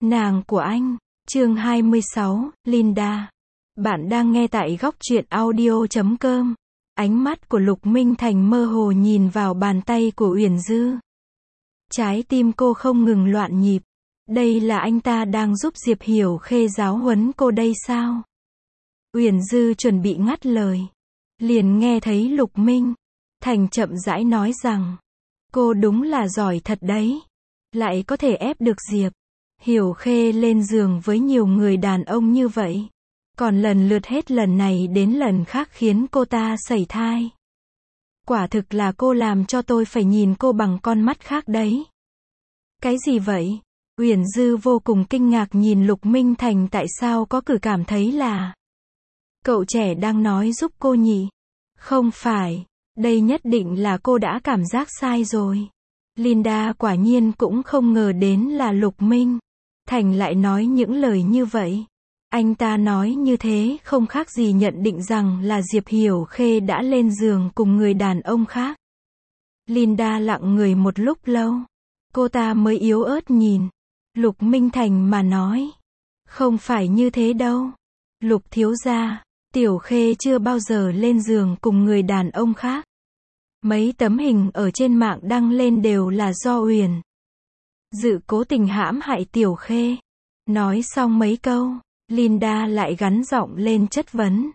Nàng của anh. Chương 26, Linda. Bạn đang nghe tại góc truyện audio.com. Ánh mắt của Lục Minh Thành mơ hồ nhìn vào bàn tay của Uyển Dư. Trái tim cô không ngừng loạn nhịp. Đây là anh ta đang giúp Diệp Hiểu Khê giáo huấn cô đây sao? Uyển Dư chuẩn bị ngắt lời. Liền nghe thấy Lục Minh Thành chậm rãi nói rằng, cô đúng là giỏi thật đấy. Lại có thể ép được Diệp Hiểu Khê lên giường với nhiều người đàn ông như vậy. Còn lần lượt hết lần này đến lần khác khiến cô ta sẩy thai. Quả thực là cô làm cho tôi phải nhìn cô bằng con mắt khác đấy. Cái gì vậy? Uyển Dư vô cùng kinh ngạc nhìn Lục Minh Thành, tại sao có cử cảm thấy là cậu trẻ đang nói giúp cô nhỉ? Không phải, đây nhất định là cô đã cảm giác sai rồi. Linda quả nhiên cũng không ngờ đến là Lục Minh Thành lại nói những lời như vậy. Anh ta nói như thế không khác gì nhận định rằng là Diệp Hiểu Khê đã lên giường cùng người đàn ông khác. Linda lặng người một lúc lâu. Cô ta mới yếu ớt nhìn Lục Minh Thành mà nói, không phải như thế đâu. Lục thiếu gia, Tiểu Khê chưa bao giờ lên giường cùng người đàn ông khác. Mấy tấm hình ở trên mạng đăng lên đều là do Uyển Dư cố tình hãm hại Tiểu Khê. Nói xong mấy câu, Linda lại gắn giọng lên chất vấn.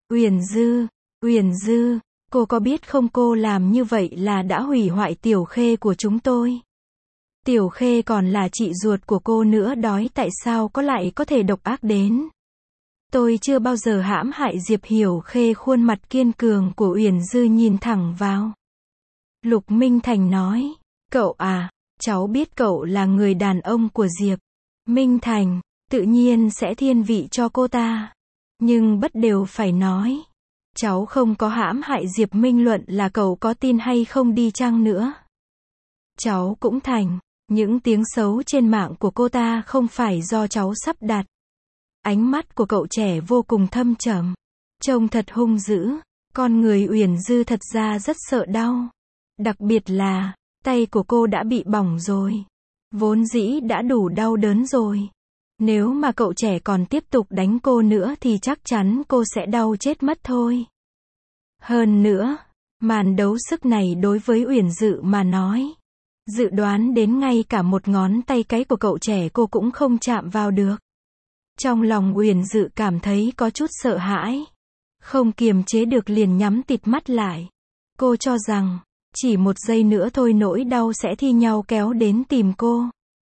Uyển Dư, cô có biết không, cô làm như vậy là đã hủy hoại Tiểu Khê của chúng tôi. Tiểu Khê còn là chị ruột của cô nữa, đói tại sao có lại có thể độc ác đến. Tôi chưa bao giờ hãm hại Diệp Hiểu Khê. Khuôn mặt kiên cường của Uyển Dư nhìn thẳng vào Lục Minh Thành nói, cậu à, cháu biết cậu là người đàn ông của Diệp Minh Thành, tự nhiên sẽ thiên vị cho cô ta. Nhưng bất đều phải nói, cháu không có hãm hại Diệp Minh, luận là cậu có tin hay không đi chăng nữa. Cháu cũng thành, những tiếng xấu trên mạng của cô ta không phải do cháu sắp đặt. Ánh mắt của cậu trẻ vô cùng thâm trầm, trông thật hung dữ. Con người Uyển Dư thật ra rất sợ đau. Đặc biệt là, tay của cô đã bị bỏng rồi. Vốn dĩ đã đủ đau đớn rồi. Nếu mà cậu trẻ còn tiếp tục đánh cô nữa thì chắc chắn cô sẽ đau chết mất thôi. Hơn nữa, màn đấu sức này đối với Uyển Dư mà nói, dự đoán đến ngay cả một ngón tay cái của cậu trẻ cô cũng không chạm vào được. Trong lòng Uyển Dư cảm thấy có chút sợ hãi. Không kiềm chế được liền nhắm tịt mắt lại. Cô cho rằng, chỉ một giây nữa thôi nỗi đau sẽ thi nhau kéo đến tìm cô.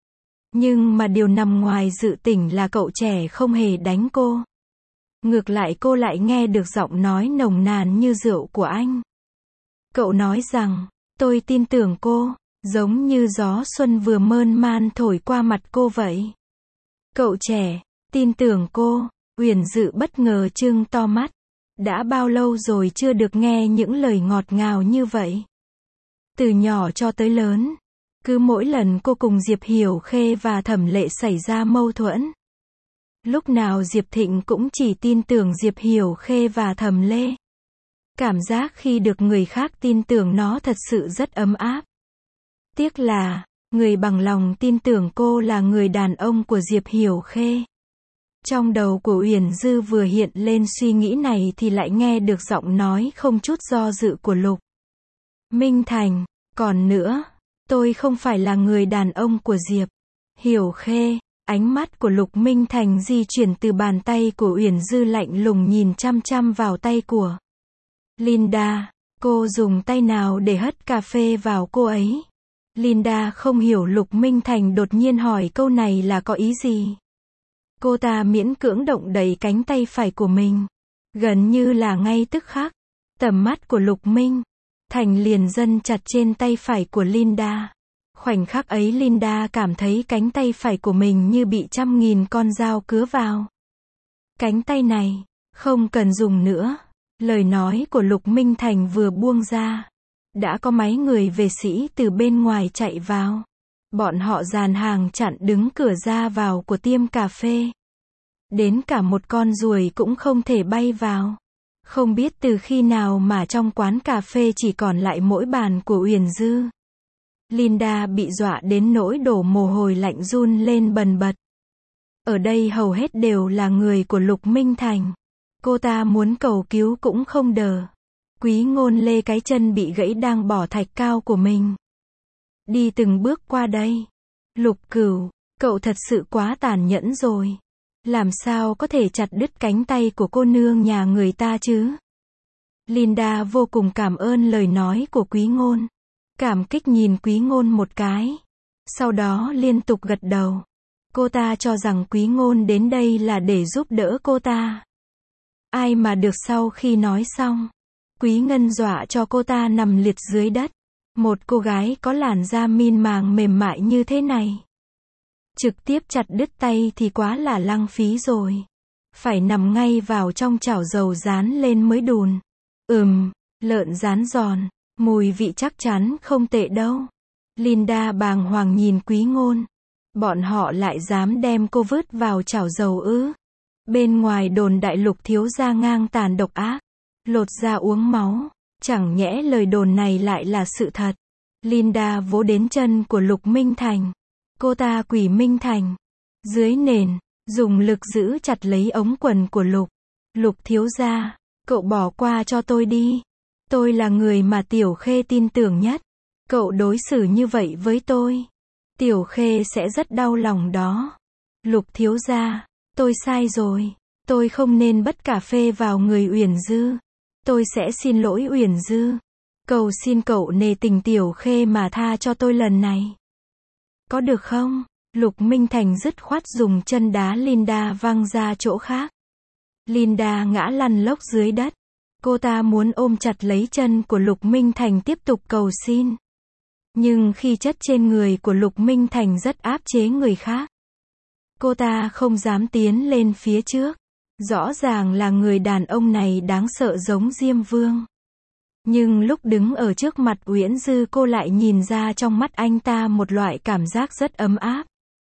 Nhưng mà điều nằm ngoài dự tỉnh là cậu trẻ không hề đánh cô. Ngược lại cô lại nghe được giọng nói nồng nàn như rượu của anh. Cậu nói rằng, tôi tin tưởng cô, giống như gió xuân vừa mơn man thổi qua mặt cô vậy. Cậu trẻ, tin tưởng cô. Uyển Dư bất ngờ trừng to mắt. Đã bao lâu rồi chưa được nghe những lời ngọt ngào như vậy. Từ nhỏ cho tới lớn, cứ mỗi lần cô cùng Diệp Hiểu Khê và Thẩm Lệ xảy ra mâu thuẫn, lúc nào Diệp Thịnh cũng chỉ tin tưởng Diệp Hiểu Khê và Thẩm Lệ. Cảm giác khi được người khác tin tưởng nó thật sự rất ấm áp. Tiếc là, người bằng lòng tin tưởng cô là người đàn ông của Diệp Hiểu Khê. Trong đầu của Uyển Dư vừa hiện lên suy nghĩ này thì lại nghe được giọng nói không chút do dự của Lục Minh Thành. Còn nữa, tôi không phải là người đàn ông của Diệp Hiểu Khê. Ánh mắt của Lục Minh Thành di chuyển từ bàn tay của Uyển Dư lạnh lùng nhìn chăm chăm vào tay của Linda. Cô dùng tay nào để hất cà phê vào cô ấy? Linda không hiểu Lục Minh Thành đột nhiên hỏi câu này là có ý gì. Cô ta miễn cưỡng động đậy cánh tay phải của mình. Gần như là ngay tức khắc, tầm mắt của Lục Minh Thành liền dần chặt trên tay phải của Linda. Khoảnh khắc ấy Linda cảm thấy cánh tay phải của mình như bị 100.000 con dao cứa vào. Cánh tay này, không cần dùng nữa. Lời nói của Lục Minh Thành vừa buông ra, đã có mấy người vệ sĩ từ bên ngoài chạy vào. Bọn họ dàn hàng chặn đứng cửa ra vào của tiệm cà phê. Đến cả một con ruồi cũng không thể bay vào. Không biết từ khi nào mà trong quán cà phê chỉ còn lại mỗi bàn của Uyển Dư. Linda bị dọa đến nỗi đổ mồ hôi lạnh run lên bần bật. Ở đây hầu hết đều là người của Lục Minh Thành. Cô ta muốn cầu cứu cũng không đờ. Quý Ngôn lê cái chân bị gãy đang bỏ thạch cao của mình. Đi từng bước qua đây. Lục Cửu, cậu thật sự quá tàn nhẫn rồi. Làm sao có thể chặt đứt cánh tay của cô nương nhà người ta chứ? Linda vô cùng cảm ơn lời nói của Quý Ngôn. Cảm kích nhìn Quý Ngôn một cái. Sau đó liên tục gật đầu. Cô ta cho rằng Quý Ngôn đến đây là để giúp đỡ cô ta. Ai mà được, sau khi nói xong, Quý Ngân dọa cho cô ta nằm liệt dưới đất. Một cô gái có làn da mịn màng mềm mại như thế này, trực tiếp chặt đứt tay thì quá là lãng phí rồi. Phải nằm ngay vào trong chảo dầu rán lên mới đùn. Lợn rán giòn, mùi vị chắc chắn không tệ đâu. Linda bàng hoàng nhìn Quý Ngôn. Bọn họ lại dám đem cô vứt vào chảo dầu ư? Bên ngoài đồn đại Lục thiếu gia ngang tàn độc ác, lột da uống máu. Chẳng nhẽ lời đồn này lại là sự thật? Linda vỗ đến chân của Lục Minh Thành. Cô ta quỳ Minh Thành dưới nền, dùng lực giữ chặt lấy ống quần của Lục. Lục thiếu gia, cậu bỏ qua cho tôi đi. Tôi là người mà Tiểu Khê tin tưởng nhất. Cậu đối xử như vậy với tôi, Tiểu Khê sẽ rất đau lòng đó. Lục thiếu gia, tôi sai rồi. Tôi không nên bất cà phê vào người Uyển Dư. Tôi sẽ xin lỗi Uyển Dư. Cầu xin cậu nể tình Tiểu Khê mà tha cho tôi lần này. Có được không? Lục Minh Thành dứt khoát dùng chân đá Linda văng ra chỗ khác. Linda ngã lăn lóc dưới đất. Cô ta muốn ôm chặt lấy chân của Lục Minh Thành tiếp tục cầu xin. Nhưng khi chất trên người của Lục Minh Thành rất áp chế người khác, cô ta không dám tiến lên phía trước. Rõ ràng là người đàn ông này đáng sợ giống Diêm Vương. Nhưng lúc đứng ở trước mặt Uyển Dư, cô lại nhìn ra trong mắt anh ta một loại cảm giác rất ấm áp.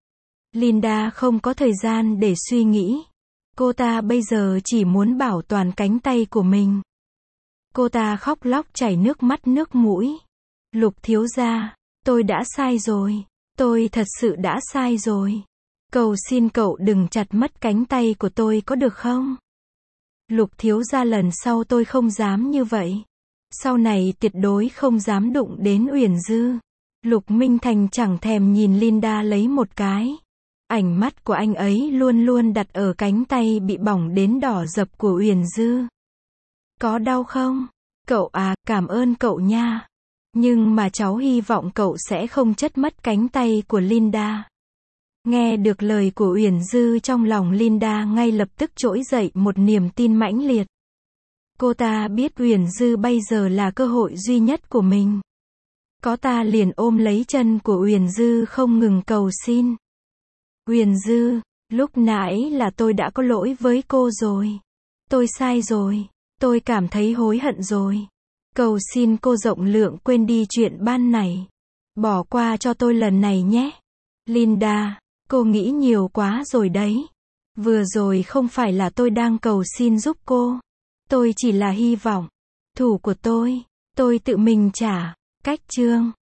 Linda không có thời gian để suy nghĩ. Cô ta bây giờ chỉ muốn bảo toàn cánh tay của mình. Cô ta khóc lóc chảy nước mắt nước mũi. Lục thiếu gia, tôi đã sai rồi. Tôi thật sự đã sai rồi. Cầu xin cậu đừng chặt mất cánh tay của tôi có được không? Lục thiếu gia, lần sau tôi không dám như vậy. Sau này tuyệt đối không dám đụng đến Uyển Dư. Lục Minh Thành chẳng thèm nhìn Linda lấy một cái. Ánh mắt của anh ấy luôn luôn đặt ở cánh tay bị bỏng đến đỏ rập của Uyển Dư. Có đau không? Cậu à, cảm ơn cậu nha. Nhưng mà cháu hy vọng cậu sẽ không chặt mất cánh tay của Linda. Nghe được lời của Uyển Dư, trong lòng Linda ngay lập tức trỗi dậy một niềm tin mãnh liệt. Cô ta biết Uyển Dư bây giờ là cơ hội duy nhất của mình. Có ta liền ôm lấy chân của Uyển Dư không ngừng cầu xin. Uyển Dư, lúc nãy là tôi đã có lỗi với cô rồi. Tôi sai rồi. Tôi cảm thấy hối hận rồi. Cầu xin cô rộng lượng quên đi chuyện ban nãy. Bỏ qua cho tôi lần này nhé. Linda, cô nghĩ nhiều quá rồi đấy. Vừa rồi không phải là tôi đang cầu xin giúp cô. Tôi chỉ là hy vọng. Thủ của tôi tự mình trả. Cách chương